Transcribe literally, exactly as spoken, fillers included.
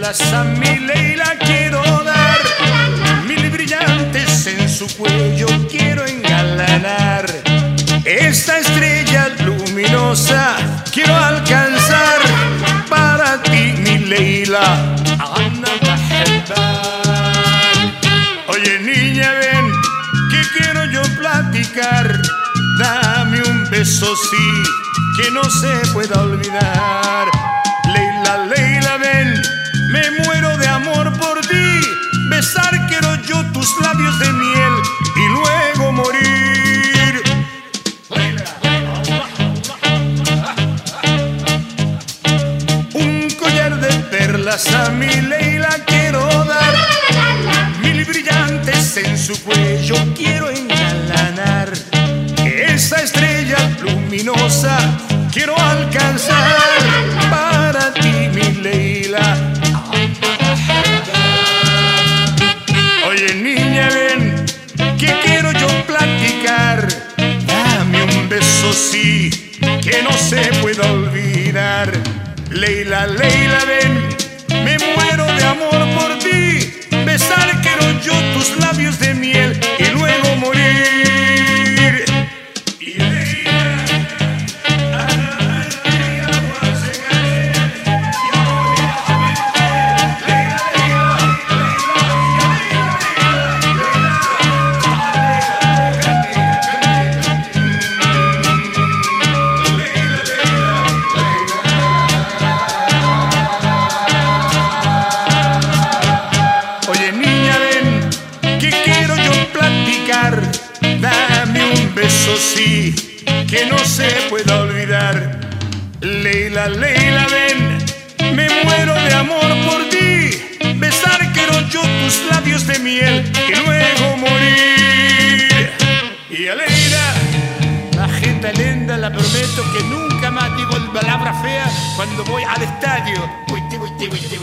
perlas a mi Leila quiero dar, mil brillantes en su cuello quiero engalanar. Esta estrella luminosa quiero alcanzar, para ti mi Leila ana بحبك. Oye niña ven, que quiero yo platicar, dame un beso sí, que no se pueda olvidar. Leila, Leila ven, me muero de amor por ti, besar quiero yo tus labios de miel y luego morir. Un collar de perlas a mi Leila quiero dar, mil brillantes en su cuello quiero engalanar. Esa estrella luminosa quiero alcanzar, para ti mi Leila. Oye niña ven, que quiero yo platicar, dame un beso sí, que no se pueda olvidar. Leila, Leila ven, me muero de amor por ti, besar quiero yo tus labios de miel y luego morir. Y Leila, dame un beso sí, que no se pueda olvidar. Leila, Leila ven, me muero de amor por ti, besar quiero yo tus labios de miel y luego morir. Y a Leila, majita linda, la prometo que nunca más digo palabra fea cuando voy al estadio. Uy, uy, uy, uy.